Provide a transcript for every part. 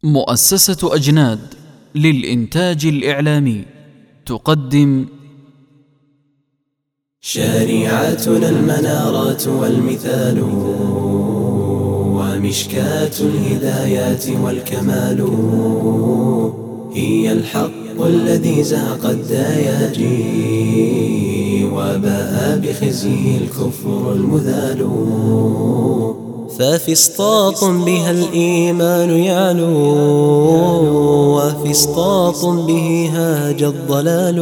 مؤسسة أجناد للإنتاج الإعلامي تقدم شريعتنا المنارات والمثال ومشكاة الهدايات والكمال، هي الحق الذي زهق الدياجي وباء بخزيه الكفر المذال. ففسطاط بها الإيمان يعلو وفسطاط به هاج الضلال،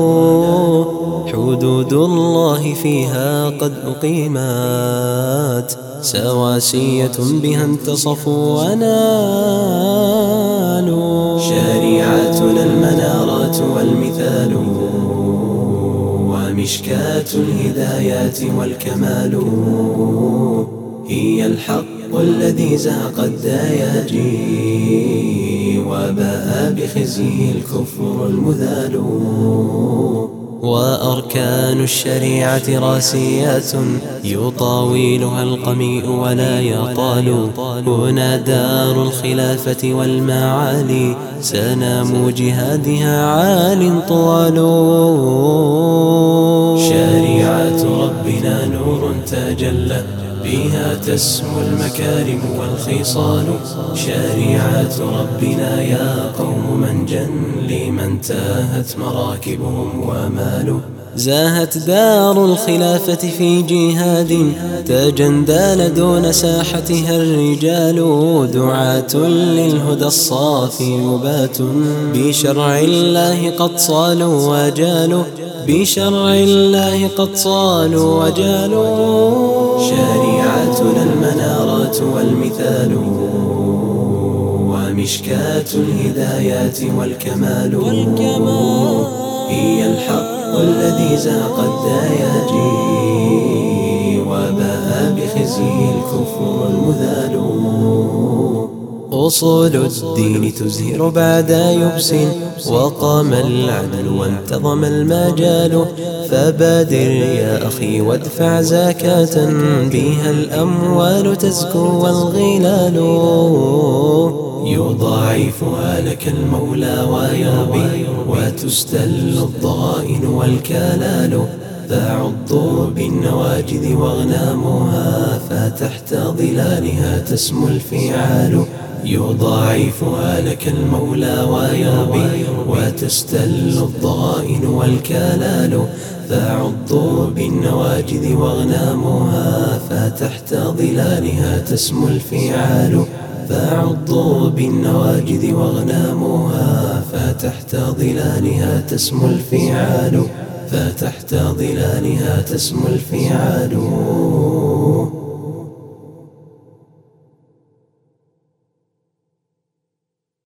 حدود الله فيها قد أقيمت سواسية بها انتصفوا ونالوا. شريعتنا المنارات والمثال ومشكاة الهدايات والكمال، هي الحق الذي زهق الدياجي وباء بخزيه الكفر المذال. وأركان الشريعة راسيات يطاولها القميء ولا يطال، هنا دار الخلافة والمعالي سنام جهادها عال طوال. شريعة ربنا نور تجلى بها تسمو المكارم والخصال، شريعة ربنا يا قوم منجا لمن تاهت مراكبهم ومالوا. زاهت دار الخلافة في جهاد تجندال دون ساحتها الرجال، دعاة للهدى الصافي يبات بشرع الله قد صالوا وجالوا، بشرع الله قد صالوا وجالوا. شريعتنا المنارات والمثال ومشكاة الهدايات والكمال، هي الحق الذي زهق الدياجي وباء بخزيه الكفر المذال. أصول الدين تزهر بعد يبس وقام العدل وانتظم المجال، فبادر يا أخي وادفع زكاة بها الأموال تزكو والغلال، يضاعفها لك المولى ويربي وتستل الضغائن والكلال. فعضوا بالنواجذ واغنامها فتحت ظلالها تسمو الفعال، يضاعفها لك المولى ويربي وتستل الضغائن والكلال. فعضوا بالنواجذ واغنامها فتحت ظلالها تسمو الفعال، فعضوا بالنواجذ واغنامها فتحت ظلالها تسمو الفعال، فتحت ظلالها تسمو الفعال.